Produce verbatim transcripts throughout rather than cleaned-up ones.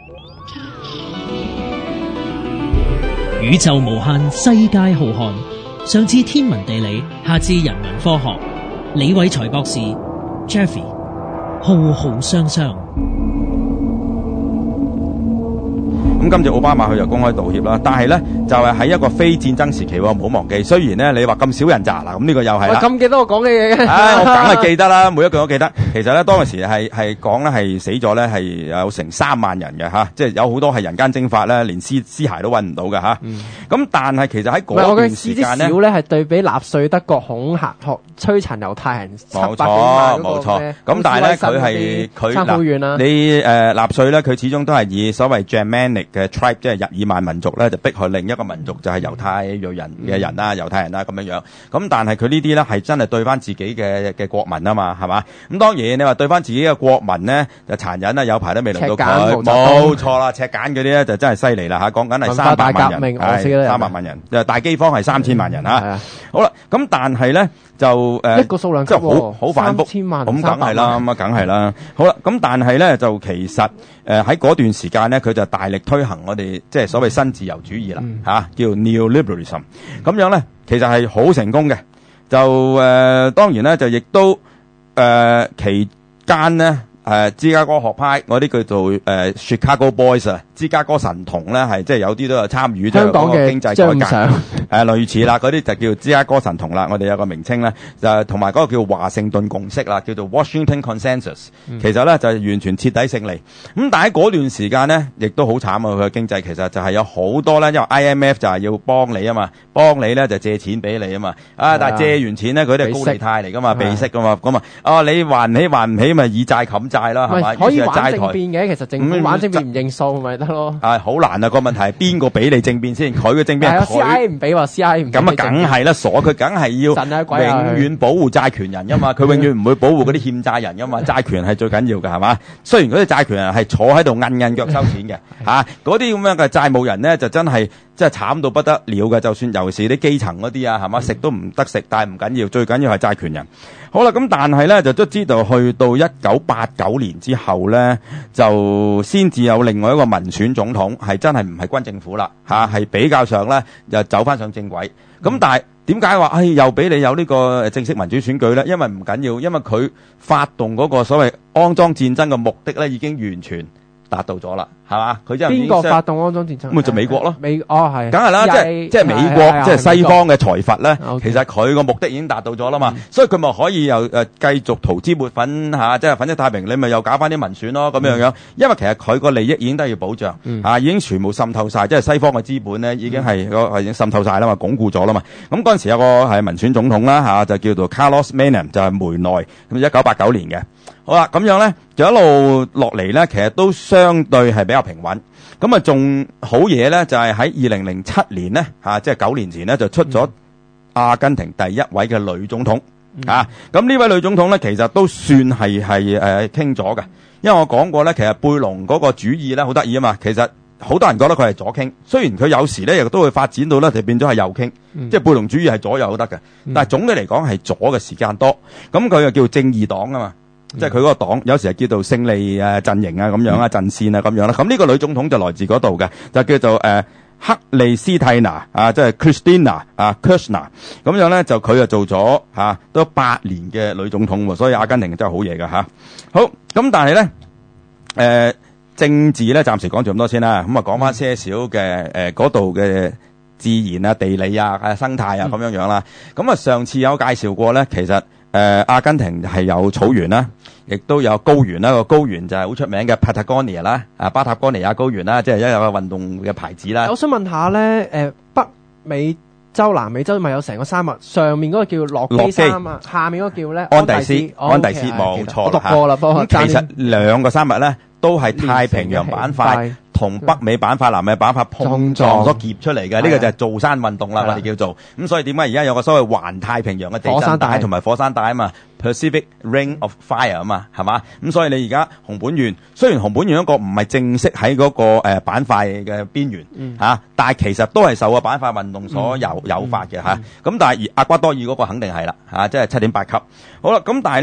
宇宙無限，世界浩瀚。上至天文地理，下至人文科學，李偉才博士 Jeffrey 浩浩湯湯。 咁今次奧巴馬佢就公開道歉啦，但係咧就係喺一個非戰爭時期喎，唔好忘記。雖然咧你話咁少人咋嗱，咁呢個又係啦。 咁記得我講嘅嘢嘅。 唉，我梗係記得啦，每一句都記得。其實咧當時係係講咧係死咗咧係有成三萬人嘅嚇，即係有好多係人間蒸發咧，連屍屍骸都揾唔到嘅嚇。咁、嗯、但係其實喺嗰段時間咧， 少咧係對比納粹德國恐嚇學摧殘猶太人七百幾萬嗰個咩？ 咁但係咧佢係佢嗱，你誒納粹咧佢始終都係以所謂 Germanic 嘅 tribe 即係日耳曼民族咧，就逼害另一個民族就係猶太裔人嘅人啦、嗯、猶太人啦咁樣樣。咁但係佢呢啲咧係真係對翻自己嘅嘅國民啊嘛，係嘛？咁當然你話對翻自己嘅國民咧就殘忍啦，有排都未輪到佢。冇錯啦，赤柬嗰啲咧就真係犀利啦嚇，講緊係三百萬人，係三百萬人，就大饑荒係三千萬人嚇、嗯。好啦，咁但係咧就誒、呃、 一個數量級、哦、即係好好反覆，咁梗係啦，咁啊梗係啦。好啦，咁但係咧就其實誒喺嗰段時間咧，佢就大力推行我哋即係所謂新自由主義啦，嚇、嗯啊、叫 Neoliberalism。咁樣咧其實係好成功嘅。就誒、呃、當然咧就亦都誒、呃、期間咧。誒、呃、芝加哥學派嗰啲叫做誒、呃、Chicago Boys 啊，芝加哥神童咧係即係有啲都有參與即係嗰個經濟改革，誒、呃、類似啦，嗰啲就叫芝加哥神童啦。我哋有個名稱咧，就同埋嗰個叫華盛頓共識啦，叫做 Washington Consensus、嗯。其實咧就係完全徹底勝利。咁但係喺嗰段時間咧，亦都好慘啊！佢嘅經濟其實就係有好多咧，因為 I M F 就係要幫你啊嘛，幫你咧就借錢俾你啊嘛。啊，但係借完錢咧，佢哋係高利貸嚟噶嘛，避息噶嘛，咁啊，哦你還唔起還唔起咪以債冚債啦，係咪？ 可以玩政變嘅，其實政府玩政變唔認數咪得咯。 啊，好難啊！個問題係邊個俾你政變先？佢嘅政變係佢。C I A 唔俾喎 ，C I A 唔。 咁啊，梗係啦，傻佢梗係要永遠保護債權人噶嘛，佢永遠唔會保護嗰啲欠債人噶嘛。債權人係最緊要㗎，係嘛？雖然嗰啲債權人係坐喺度韌韌腳收錢嘅，嚇嗰啲咁樣嘅債務人咧，就真係真係慘到不得了嘅。就算尤其是啲基層嗰啲啊，係嘛，食都唔得食，但係唔緊要，最緊要係債權人。好啦，咁但係咧就都知道去到一九八九年之後咧，就先至有另外一個民選總統，係真係唔係軍政府啦，嚇係比較上咧就走翻上正軌。咁、嗯、但係點解話唉又俾你有呢個正式民主選舉咧？因為唔緊要，因為佢發動嗰個所謂骯髒戰爭嘅目的咧，已經完全達到咗啦。係嘛？佢真係邊個發動骯髒戰爭？ 咁咪就美國咯。 美哦係， 梗係啦，即係即係美國，即係西方嘅財閥咧。其實佢個目的已經達到咗啦嘛，嗯、所以佢咪可以又誒繼續塗脂抹粉嚇，即係粉飾太平，你咪又搞翻啲民選咯咁樣樣。因為其實佢個利益已經得要保障嚇、嗯啊，已經全部滲透晒，即係西方嘅資本咧已經係個係已經滲透晒啦嘛，鞏固咗啦嘛。咁嗰陣時有個係民選總統啦嚇、啊，就叫做 Carlos Menem， 就係梅內，咁一九八九年嘅。好啦，咁樣咧就一路落嚟咧，其實都相對係比較平穩。咁啊，仲好嘢咧，就係喺二零零七年咧，嚇，即係九年前咧，就出咗阿根廷第一位嘅女總統。啊，咁呢位女總統咧，其實都算係係誒傾咗嘅，因為我講過咧，其實貝隆嗰個主義咧好得意啊嘛。其實好多人覺得佢係左傾，雖然佢有時咧亦都會發展到咧就變咗係右傾，嗯、即係貝隆主義係左右都得嘅。但係總體嚟講係左嘅時間多，咁佢又叫正義黨啊嘛。即係佢嗰個黨，有時係叫做勝利誒陣營啊咁樣啊陣線啊咁樣啦。咁呢個女總統就來自嗰度嘅，就叫做誒、呃、克里斯蒂娜啊，即係 Christina 啊 Kirchner 咁樣咧，就佢就做咗嚇、啊、都八年嘅女總統喎，所以阿根廷真係好嘢㗎嚇。好咁，但係咧誒政治咧，暫時講住咁多先啦。咁啊講翻些少嘅誒嗰度嘅自然啊、地理啊、啊生態啊咁樣樣啦。咁、嗯、啊上次有介紹過咧，其實。誒、呃，阿根廷係有草原啦，亦都有高原啦。個高原就係好出名嘅 Patagonia 啦，啊巴塔哥尼亞高原啦，即係一有個運動嘅牌子啦。 我想問下咧，誒、呃、北美洲、南美洲咪有成個沙漠，上面嗰個叫落基山啊，下面嗰個叫咧安第斯，安第斯冇錯啦。我讀過啦，咁其實兩個沙漠咧都係太平洋板塊同北美板塊、南美板塊碰撞所結出嚟嘅，呢、這個就係造山運動啦，我哋叫做。咁所以點解而家有個所謂環太平洋嘅地震帶同埋火山帶啊嘛 ，Pacific Ring of Fire 啊嘛，係嘛？咁所以你而家熊本縣雖然熊本縣一個唔係正式喺嗰、那個誒、呃、板塊嘅邊緣嚇、嗯啊，但係其實都係受個板塊運動所誘誘發嘅嚇。咁、嗯嗯啊、但係而厄瓜多爾嗰個肯定係啦嚇，即係七點八級。好啦，咁但係咧。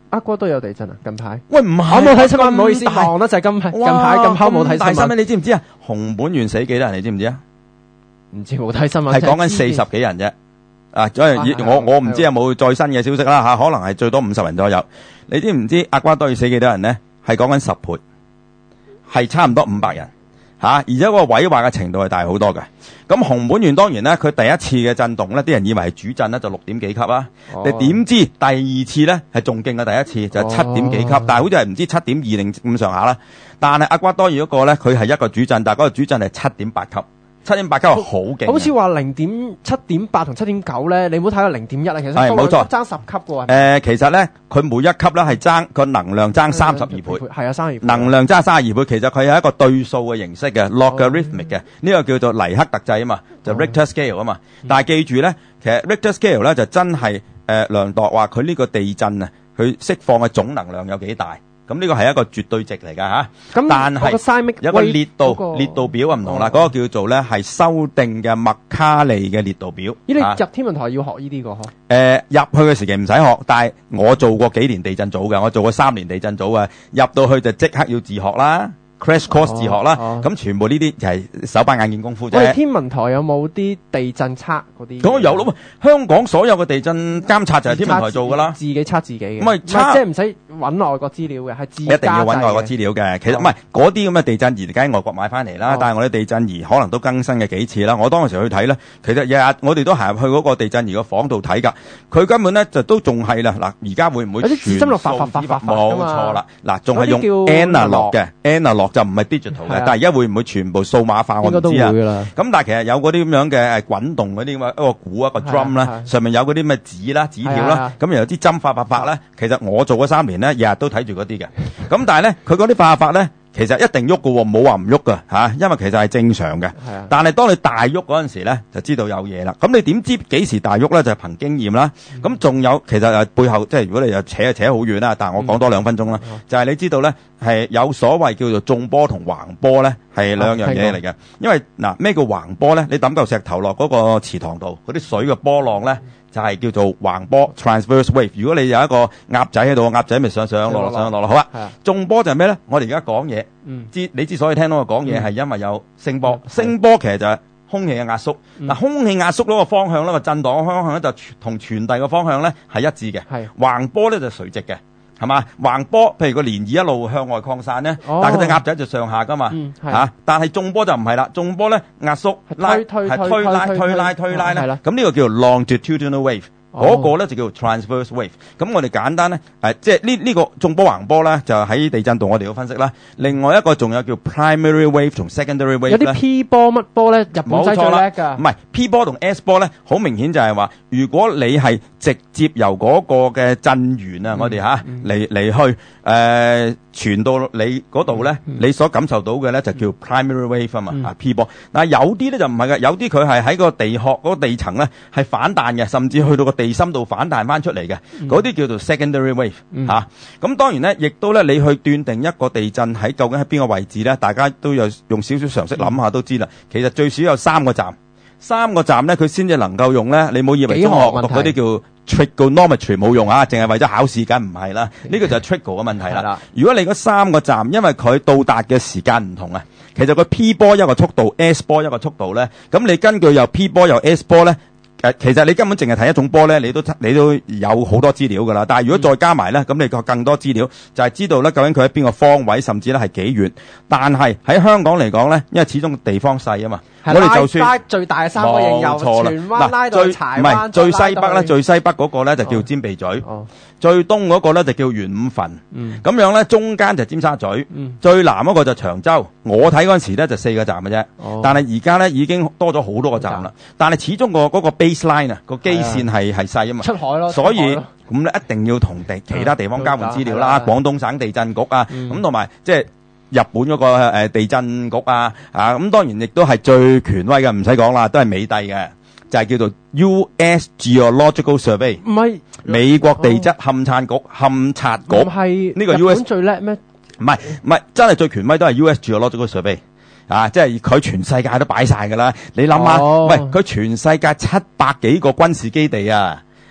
厄瓜多有地震啊？近排喂唔係， 我冇睇新聞，唔好意思，忙得就係近排近排咁拋冇睇新聞。 你知唔知啊？熊本縣死幾多人？你知唔知啊？ 唔知冇睇新聞， 係講緊四十幾人啫。啊，所以我我唔知有冇再新嘅消息啦吓，可能係最多五十人左右。你知唔知厄瓜多要死幾多人呢？係講緊十倍，係差唔多五百人。吓、啊，而且個毀壞嘅程度係大好多嘅。咁熊本縣當然咧，佢第一次嘅震動咧，啲人以為係主震咧，就六點幾級啊。你點、哦、知第二次咧係仲勁過第一次，就係、是、七點幾級，哦、但係好似係唔知七點二零咁上下啦。但係厄瓜多爾嗰個咧，佢係一個主震，但係嗰個主震係七點八級。七點八級係好勁， 好似話零點七點八同七點九咧，你唔好睇到零點一啊，其實係冇錯， 爭十級嘅喎。 誒，其實咧，佢每一級咧係爭個能量爭三十二倍， 係啊，三十二倍。 能量爭三十二倍，其實佢係一個對數嘅形式嘅 logarithmic 嘅，呢個叫做黎克特制啊嘛，就 Richter scale 啊嘛。但係記住咧，其實 Richter scale 咧就真係誒量度話佢呢個地震啊，佢釋放嘅總能量有幾大。咁呢個係一個絕對值嚟㗎吓，但係有個烈度、那個、烈度表啊唔同啦，嗰、哦、個叫做咧係修訂嘅麥卡利嘅烈度表。 咦？你入天文台要學呢啲個嗬？誒、 呃，入去嘅時期唔使學，但係我做過幾年地震組嘅，我做過三年地震組嘅，入到去就即刻要自學啦。crash course 自學啦，咁、哦哦、全部呢啲就係手板眼見功夫啫。 我哋天文台有冇啲地震測嗰啲？ 咁有咯，香港所有嘅地震監察就係天文台做噶啦， 自己測自己嘅。 唔係即係唔使揾外國資料嘅，係自己一定要揾外國資料嘅。其實唔係嗰啲咁嘅地震儀，梗係外國買翻嚟啦。哦、但係我哋地震儀可能都更新嘅幾次啦。我當時去睇咧，其實日日我哋都行入去嗰個地震儀個房度睇㗎。佢根本咧就都仲係啦。嗱，而家會唔會全數字化？冇錯啦。嗱，仲係用 analog 嘅 analog 就唔係 digital。但係而家會唔會全部數碼化？我唔知啊。咁但係其實有嗰啲咁樣嘅誒滾動嗰啲咁嘅一個鼓一個 drum 啦，上面有嗰啲咩紙啦、紙條啦，咁又有啲針發發發咧。其實我做咗三年咧，日日都睇住嗰啲嘅。咁但係咧，佢嗰啲發發咧，其實一定喐㗎喎，冇話唔喐㗎嚇，因為其實係正常嘅。但係當你大喐嗰陣時咧，就知道有嘢啦。咁你點知幾時大喐咧？就係憑經驗啦。咁仲有其實誒背後即係如果你又扯就扯好遠啦，但係我講多兩分鐘啦，就係你知道咧係有所謂叫做縱波同橫波咧係兩樣嘢嚟嘅。因為嗱咩叫橫波咧？你抌嚿石頭落嗰個池塘度，嗰啲水嘅波浪咧就係叫做橫波 （transverse wave）。如果你有一個鴨仔喺度，鴨仔咪上上落落上上落落。好啊，縱波就係咩咧？我哋而家講嘢。嗯，之你之所以聽到我講嘢係因為有聲波，聲波其實就係空氣嘅壓縮。嗱、嗯，空氣壓縮嗰個方向咧，個震盪嘅方向咧就同傳遞嘅方向咧係一致嘅。係橫波咧就垂直嘅，係嘛？橫波譬如個漣漪一路向外擴散咧，哦、但係佢隻鴨仔就上下噶嘛，吓、嗯啊。但係縱波就唔係啦，縱波咧壓縮拉係推，推，推拉推拉推拉咧，咁呢個叫做 longitudinal wave。嗰、哦那個咧就叫做 transverse wave。咁我哋簡單咧，誒，即係呢呢個縱波橫波咧，就喺地震度我哋要分析啦。另外一個仲有叫 primary wave 同 secondary wave。有啲 P 波乜波咧？日本仔最叻㗎。 唔係 P 波同 S 波咧，好明顯就係話，如果你係直接由嗰個嘅震源啊，嗯、我哋吓嚟嚟去誒傳到你嗰度咧，嗯、你所感受到嘅咧就叫 primary wave 啊嘛，啊、嗯、P 波。嗱有啲咧就唔係嘅，有啲佢係喺個地殼嗰個地層咧係反彈嘅，甚至去到個地心度反彈翻出嚟嘅，嗰啲叫做 secondary wave 吓、嗯。咁、啊、當然咧，亦都咧，你去斷定一個地震喺究竟喺邊個位置咧，大家都有用少少常識諗下都知啦。其實最少有三個站，三個站咧，佢先至能夠用咧。你冇以為中學讀嗰啲叫 trigonometry 冇用啊，淨係為咗考試，梗唔係啦。呢、這個就係 trigo 嘅問題啦。如果你嗰三個站，因為佢到達嘅時間唔同啊，其實佢 P 波一個速度 ，S 波一個速度咧，咁你根據由 P 波又 S 波咧。誒，其實你根本淨係睇一種波咧，你都你都有好多資料噶啦。但係如果再加埋咧，咁你個更多資料就係知道咧，究竟佢喺邊個方位，甚至咧係幾遠。但係喺香港嚟講咧，因為始終地方細啊嘛，我哋就算拉最大嘅三個應由，荃灣拉到柴灣， 唔係最西北咧，最西北嗰個咧就叫尖鼻咀，哦、最東嗰個咧就叫元五墳，咁、嗯、樣咧中間就尖沙咀，嗯、最南嗰個就長洲。我睇嗰陣時咧就四個站嘅啫，哦、但係而家咧已經多咗好多個站啦。但係始終個嗰個 baseline 啊，個基線係係細啊嘛， 出海咯， 所以咁咧一定要同地其他地方交換資料啦，廣東省地震局啊，咁同埋即係日本嗰個誒地震局啊，啊咁當然亦都係最權威嘅，唔使講啦，都係美帝嘅，就係叫做 U S Geological Survey， 唔係美國地質勘察局勘察局， 唔係呢個 U S 最叻咩？ 唔係唔係，真係最權威都係 U S Geological Survey。啊，即係佢全世界都擺晒㗎啦！你諗下，哦、喂，佢全世界七百幾個軍事基地啊，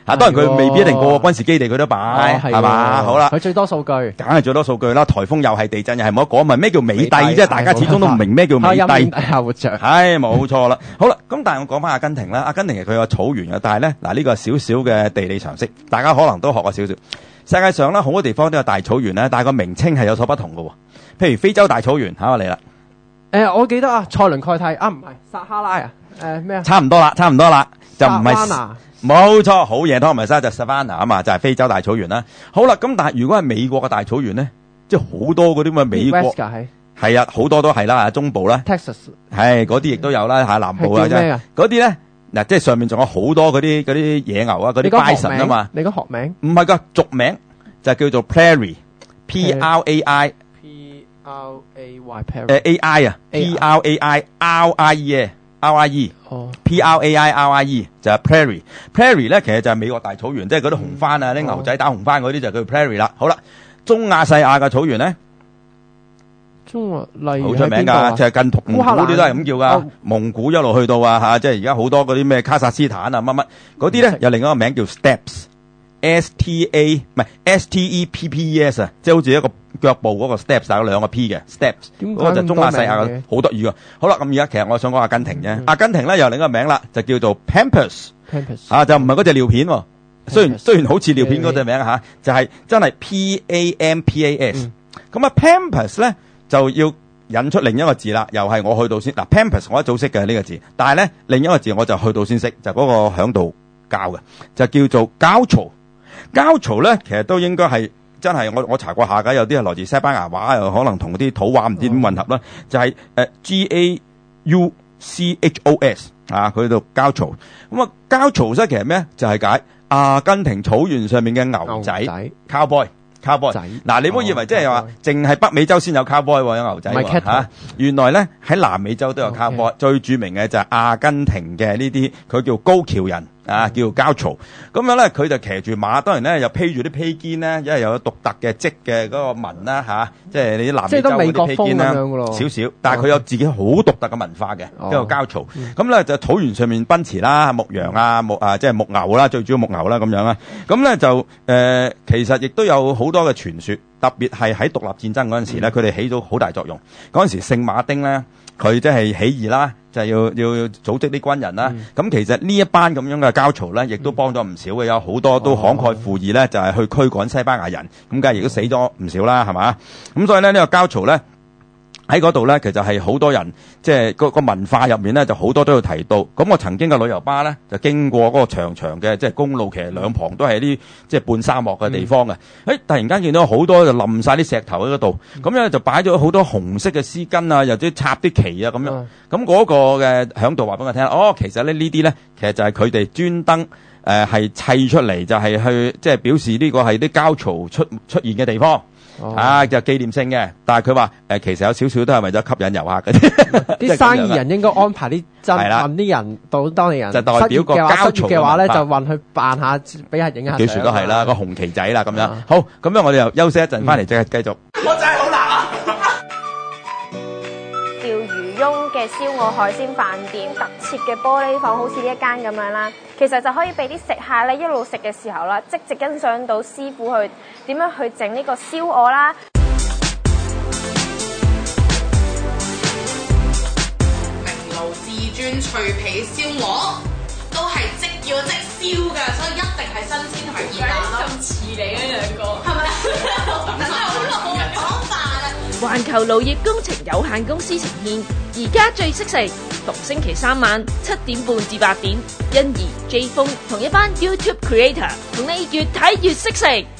啊，當然佢未必一定個個軍事基地佢都擺，係嘛？好啦， 佢最多數據， 梗係最多數據啦。颱風又係地震又係冇得講，咪咩叫美帝啫？大家始終都唔明咩叫美帝。 底下活着， 係冇錯啦。好啦，咁但係我講翻阿根廷啦，阿根廷其實佢有草原嘅，但係咧嗱呢個係少少嘅地理常識，大家可能都學過少少。世界上咧好多地方都有大草原咧，但係個名稱係有所不同嘅喎。譬如非洲大草原，嚇我嚟啦。 誒，我記得啊，塞倫蓋蒂啊，唔係撒哈拉啊，誒咩啊？ 差唔多啦，差唔多啦，就唔係。冇錯，好嘢，湯米沙就 Savannah 啊嘛，就係非洲大草原啦。好啦，咁但係如果係美國嘅大草原咧，即係好多嗰啲咁嘅美國係啊，好多都係啦，中部啦 ，Texas 係嗰啲亦都有啦，嚇南部啊，即係嗰啲咧嗱，即係上面仲有好多嗰啲嗰啲野牛啊，嗰啲 bison 啊嘛。 你個學名？ 唔係㗎，俗名就叫做 Prairie，P R A I，P R A Y Prairie， 誒 A I 啊 ，P R A I R I E 啊。R I E，P R A I R I E 就係 Prairie，Prairie 咧其實就係美國大草原，即係嗰啲紅番啊，啲牛仔打紅番嗰啲就叫 Prairie 啦。好啦，中亞細亞嘅草原咧， 中亞例如好出名㗎，即係近蒙古啲都係咁叫㗎，蒙古一路去到啊嚇，即係而家好多嗰啲咩卡薩斯坦啊乜乜嗰啲咧，有另一個名叫 Steppes，S T A 唔係 S T E P P E S 啊，即係好似一個腳步嗰個 steps 有兩個 P 嘅 steps， 嗰個就中亞細亞嘅，好得意㗎。好啦，咁而家其實我想講阿根廷啫，嗯、阿根廷咧有另一個名啦，就叫做 Pampers，Pampers 啊，就唔係嗰隻尿片喎。雖然雖然好似尿片嗰隻名嚇，就係、是、真係 P A M P A S。咁啊 Pampers 咧就要引出另一個字啦，又係我去到先嗱 Pampers 我一早識嘅呢個字，但係咧另一個字我就去到先識，就嗰、是、個響度教嘅，就叫做 Gaucho。Gaucho 咧其實都應該係。真係我我查過下㗎，有啲係來自西班牙話，又可能同啲土話唔知點混合啦。就係誒 G A U C H O S 啊，佢度 Gaucho。咁啊 Gaucho 即係其實咩？就係解阿根廷草原上面嘅牛仔 cowboy cowboy。嗱，你唔好以為即係話淨係北美洲先有 cowboy 喎，有牛仔喎嚇。原來咧喺南美洲都有 cowboy。最著名嘅就係阿根廷嘅呢啲，佢叫高橋人。啊，叫 Gaucho，咁樣咧，佢就騎住馬，當然咧又披住啲披肩咧，因為有獨特嘅織嘅嗰個紋啦嚇，即係你啲南美洲嗰啲披肩啦，少少，但係佢有自己好獨特嘅文化嘅，一個 Gaucho。咁咧就草原上面奔馳啦，牧羊啊，牧啊即係牧牛啦，最主要牧牛啦咁樣啦。咁咧就誒、呃，其實亦都有好多嘅傳說，特別係喺獨立戰爭嗰陣時咧，佢哋起到好大作用。嗰陣時聖馬丁咧，佢即係起義啦。就係要要組織啲軍人啦，咁、嗯、其實呢一班咁樣嘅Gaucho咧，亦都幫咗唔少嘅，有好多都慷慨赴義咧，就係、是、去驅趕西班牙人，咁梗係亦都死咗唔少啦，係嘛？咁所以咧呢、這個Gaucho咧喺嗰度咧，其實係好多人即係個個文化入面咧，就好多都要提到。咁我曾經嘅旅遊巴咧，就經過嗰個長長嘅即係公路，其實兩旁都係啲即係半沙漠嘅地方嘅。誒、嗯，突然間見到好多就冧晒啲石頭喺嗰度，咁、嗯、樣就擺咗好多紅色嘅絲巾啊，又或者插啲旗啊咁樣。咁、嗯、嗰個嘅響度話俾我聽，哦，其實咧呢啲咧，其實就係佢哋專登誒係砌出嚟，就係去即係表示呢個係啲Gaucho出出現嘅地方。哦、啊，就紀念性嘅，但係佢話誒，其實有少少都係為咗吸引遊客嘅啫。啲生意人應該安排啲真運啲人到當地人， 就代表個Gaucho 嘅話咧，就運去扮下，俾下影下。 幾時都係啦，個紅旗仔啦咁樣。好，咁樣我哋又休息一陣，翻嚟即係繼續。 我真係好難啊！ 釣魚翁嘅燒鵝海鮮飯店特設嘅玻璃房，好似呢一間咁樣啦。其實就可以俾啲食客咧一路食嘅時候啦，即直欣賞到師傅去點樣去整呢個燒鵝啦。 明爐至尊脆皮燒鵝都係即要即燒㗎，所以一定係新鮮同埋熱辣咯。咁似你啊兩個，係咪？真係好老嘅講法啊！ 環球農業工程有限公司呈現，而家最識食，逢星期三晚七點半至八點，欣宜 J 風同一班 YouTube Creator 同你越睇越識食。